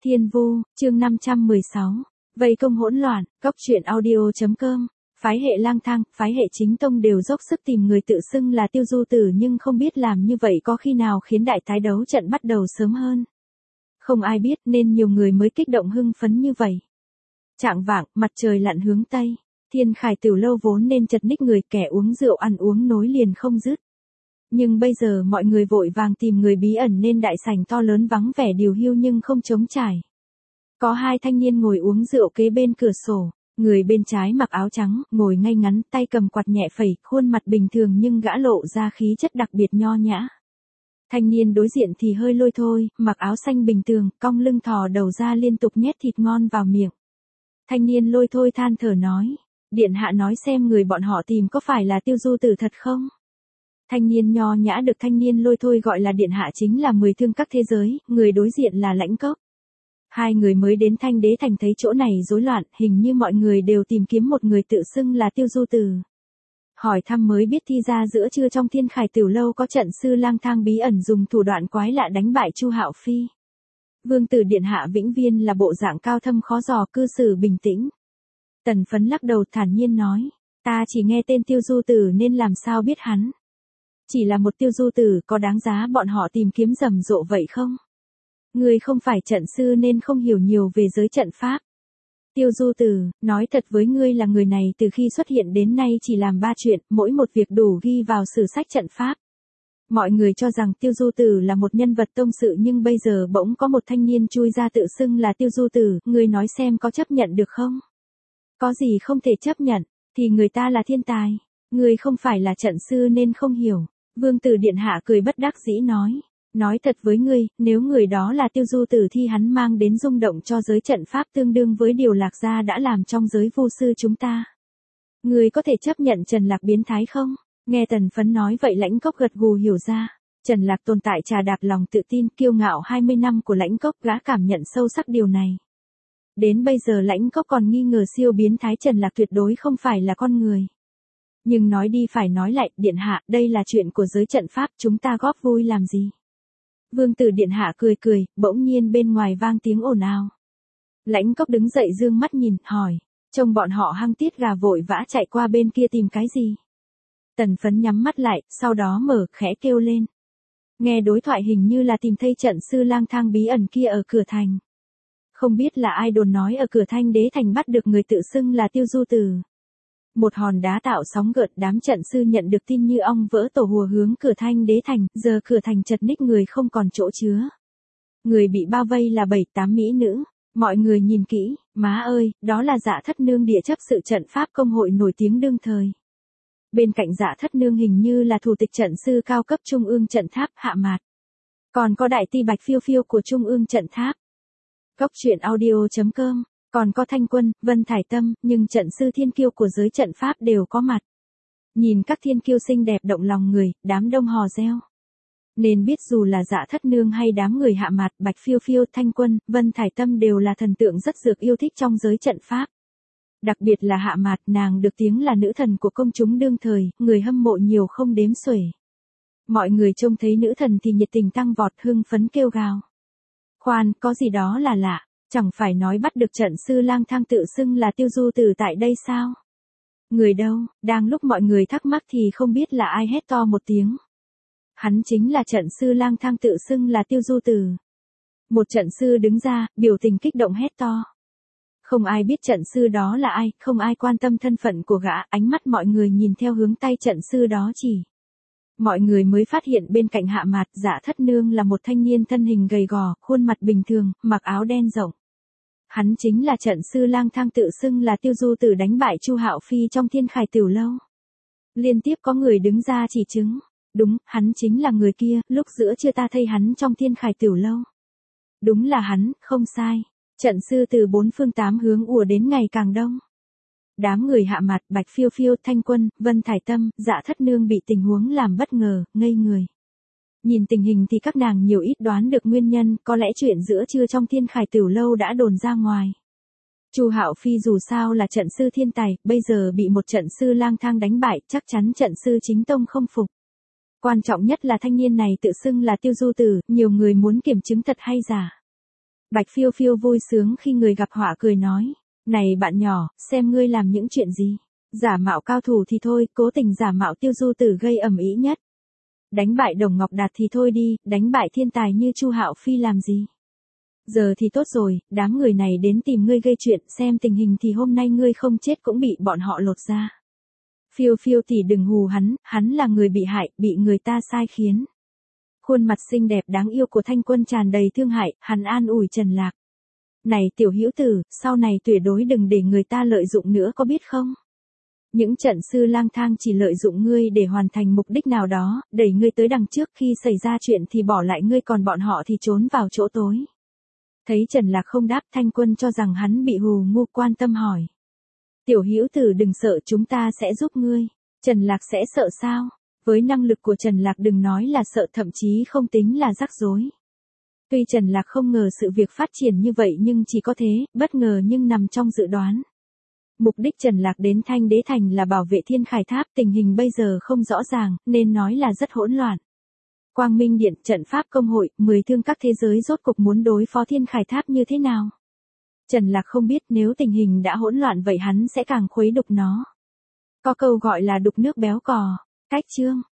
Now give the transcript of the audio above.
Thiên Vu, chương 516. Vây công hỗn loạn, Cóc truyện audio.com. Phái hệ lang thang, phái hệ chính tông đều dốc sức tìm người tự xưng là Tiêu Du Tử, nhưng không biết làm như vậy có khi nào khiến đại tái đấu trận bắt đầu sớm hơn. Không ai biết nên nhiều người mới kích động hưng phấn như vậy. Chạng vạng, mặt trời lặn hướng Tây. Thiên Khải tiểu lâu vốn nên chật ních người, kẻ uống rượu ăn uống nối liền không dứt. Nhưng bây giờ mọi người vội vàng tìm người bí ẩn nên đại sảnh to lớn vắng vẻ điều hiu nhưng không trống trải. Có hai thanh niên ngồi uống rượu kế bên cửa sổ, người bên trái mặc áo trắng, ngồi ngay ngắn, tay cầm quạt nhẹ phẩy, khuôn mặt bình thường nhưng gã lộ ra khí chất đặc biệt nho nhã. Thanh niên đối diện thì hơi lôi thôi, mặc áo xanh bình thường, cong lưng thò đầu ra liên tục nhét thịt ngon vào miệng. Thanh niên lôi thôi than thở nói, điện hạ nói xem người bọn họ tìm có phải là Tiêu Du Tử thật không? Thanh niên nho nhã được thanh niên lôi thôi gọi là điện hạ chính là 10 thương các thế giới, người đối diện là Lãnh Cốc. Hai người mới đến Thanh Đế Thành thấy chỗ này rối loạn, hình như mọi người đều tìm kiếm một người tự xưng là Tiêu Du Tử. Hỏi thăm mới biết thi ra giữa trưa trong Thiên Khải tiểu lâu có trận sư lang thang bí ẩn dùng thủ đoạn quái lạ đánh bại Chu Hạo Phi. Vương tử điện hạ vĩnh viên là bộ dạng cao thâm khó dò, cư xử bình tĩnh. Tần Phấn lắc đầu thản nhiên nói, ta chỉ nghe tên Tiêu Du Tử nên làm sao biết hắn. Chỉ là một Tiêu Du Tử có đáng giá bọn họ tìm kiếm rầm rộ vậy không? Ngươi không phải trận sư nên không hiểu nhiều về giới trận pháp. Tiêu Du Tử, nói thật với ngươi là người này từ khi xuất hiện đến nay chỉ làm 3 chuyện, mỗi một việc đủ ghi vào sử sách trận pháp. Mọi người cho rằng Tiêu Du Tử là một nhân vật tông sự nhưng bây giờ bỗng có một thanh niên chui ra tự xưng là Tiêu Du Tử, ngươi nói xem có chấp nhận được không? Có gì không thể chấp nhận, thì người ta là thiên tài, ngươi không phải là trận sư nên không hiểu. Vương tử điện hạ cười bất đắc dĩ nói thật với ngươi, nếu người đó là Tiêu Du Tử thì hắn mang đến rung động cho giới trận pháp tương đương với điều Lạc Gia đã làm trong giới vu sư chúng ta. Ngươi có thể chấp nhận Trần Lạc biến thái không? Nghe Tần Phấn nói vậy Lãnh Cốc gật gù hiểu ra. Trần Lạc tồn tại trà đạp lòng tự tin kiêu ngạo 20 năm của Lãnh Cốc, gã cảm nhận sâu sắc điều này. Đến bây giờ Lãnh Cốc còn nghi ngờ siêu biến thái Trần Lạc tuyệt đối không phải là con người. Nhưng nói đi phải nói lại, điện hạ, đây là chuyện của giới trận pháp, chúng ta góp vui làm gì? Vương tử điện hạ cười, bỗng nhiên bên ngoài vang tiếng ồn ào. Lãnh Cốc đứng dậy dương mắt nhìn, hỏi, trông bọn họ hăng tiết gà vội vã chạy qua bên kia tìm cái gì? Tần Phấn nhắm mắt lại, sau đó mở, khẽ kêu lên. Nghe đối thoại hình như là tìm thấy trận sư lang thang bí ẩn kia ở cửa thành. Không biết là ai đồn nói ở cửa Thanh Đế Thành bắt được người tự xưng là Tiêu Du Tử. Một hòn đá tạo sóng gợn, đám trận sư nhận được tin như ong vỡ tổ hùa hướng cửa Thanh Đế Thành, giờ cửa thành chật ních người không còn chỗ chứa. Người bị bao vây là 7-8 mỹ nữ, mọi người nhìn kỹ, má ơi, đó là Dạ Thất Nương địa chấp sự trận pháp công hội nổi tiếng đương thời. Bên cạnh Dạ Thất Nương hình như là thủ tịch trận sư cao cấp Trung ương trận tháp Hạ Mạt. Còn có đại ti Bạch Phiêu Phiêu của Trung ương trận tháp. Cóc truyện audio.com. Còn có Thanh Quân, Vân Thải Tâm, nhưng trận sư thiên kiêu của giới trận pháp đều có mặt. Nhìn các thiên kiêu xinh đẹp động lòng người, đám đông hò reo. Nên biết dù là Dạ Thất Nương hay đám người Hạ Mạt, Bạch Phiêu Phiêu, Thanh Quân, Vân Thải Tâm đều là thần tượng rất dược yêu thích trong giới trận pháp. Đặc biệt là Hạ Mạt, nàng được tiếng là nữ thần của công chúng đương thời, người hâm mộ nhiều không đếm xuể. Mọi người trông thấy nữ thần thì nhiệt tình tăng vọt, hưng phấn kêu gào. Khoan, có gì đó là lạ. Chẳng phải nói bắt được trận sư lang thang tự xưng là Tiêu Du Tử tại đây sao? Người đâu? Đang lúc mọi người thắc mắc thì không biết là ai hét to một tiếng. Hắn chính là trận sư lang thang tự xưng là Tiêu Du Tử. Một trận sư đứng ra, biểu tình kích động hét to. Không ai biết trận sư đó là ai, không ai quan tâm thân phận của gã, ánh mắt mọi người nhìn theo hướng tay trận sư đó chỉ. Mọi người mới phát hiện bên cạnh Hạ Mạt, Dạ Thất Nương là một thanh niên thân hình gầy gò, khuôn mặt bình thường, mặc áo đen rộng. Hắn chính là trận sư lang thang tự xưng là Tiêu Du Tử đánh bại Chu Hạo Phi trong Thiên Khải tiểu lâu. Liên tiếp có người đứng ra chỉ chứng. Đúng, hắn chính là người kia, lúc giữa trưa ta thấy hắn trong Thiên Khải tiểu lâu. Đúng là hắn, không sai. Trận sư từ 4 phương 8 hướng ùa đến ngày càng đông. Đám người Hạ Mạt, Bạch Phiêu Phiêu, Thanh Quân, Vân Thải Tâm, Dạ Thất Nương bị tình huống làm bất ngờ, ngây người. Nhìn tình hình thì các nàng nhiều ít đoán được nguyên nhân, có lẽ chuyện giữa trưa trong Thiên Khải tiểu lâu đã đồn ra ngoài. Chu Hạo Phi dù sao là trận sư thiên tài, bây giờ bị một trận sư lang thang đánh bại, chắc chắn trận sư chính tông không phục. Quan trọng nhất là thanh niên này tự xưng là Tiêu Du Tử, nhiều người muốn kiểm chứng thật hay giả. Bạch Phiêu Phiêu vui sướng khi người gặp họa cười nói. Này bạn nhỏ, xem ngươi làm những chuyện gì. Giả mạo cao thủ thì thôi, cố tình giả mạo Tiêu Du Tử gây ầm ĩ nhất. Đánh bại Đồng Ngọc Đạt thì thôi đi, đánh bại thiên tài như Chu Hạo Phi làm gì. Giờ thì tốt rồi, đám người này đến tìm ngươi gây chuyện, xem tình hình thì hôm nay ngươi không chết cũng bị bọn họ lột ra. Phiêu Phiêu tỷ đừng hù hắn là người bị hại, bị người ta sai khiến. Khuôn mặt xinh đẹp đáng yêu của Thanh Quân tràn đầy thương hại, hắn an ủi Trần Lạc. Này tiểu hữu tử, sau này tuyệt đối đừng để người ta lợi dụng nữa có biết không? Những trận sư lang thang chỉ lợi dụng ngươi để hoàn thành mục đích nào đó, đẩy ngươi tới đằng trước, khi xảy ra chuyện thì bỏ lại ngươi, còn bọn họ thì trốn vào chỗ tối. Thấy Trần Lạc không đáp, Thanh Quân cho rằng hắn bị hù ngu, quan tâm hỏi. Tiểu hữu tử đừng sợ, chúng ta sẽ giúp ngươi. Trần Lạc sẽ sợ sao? Với năng lực của Trần Lạc đừng nói là sợ, thậm chí không tính là rắc rối. Tuy Trần Lạc không ngờ sự việc phát triển như vậy nhưng chỉ có thế, bất ngờ nhưng nằm trong dự đoán. Mục đích Trần Lạc đến Thanh Đế Thành là bảo vệ Thiên Khải Tháp, tình hình bây giờ không rõ ràng, nên nói là rất hỗn loạn. Quang Minh Điện, trận pháp công hội, 10 thương các thế giới rốt cục muốn đối phó Thiên Khải Tháp như thế nào? Trần Lạc không biết, nếu tình hình đã hỗn loạn vậy hắn sẽ càng khuấy đục nó. Có câu gọi là đục nước béo cò. Cách chương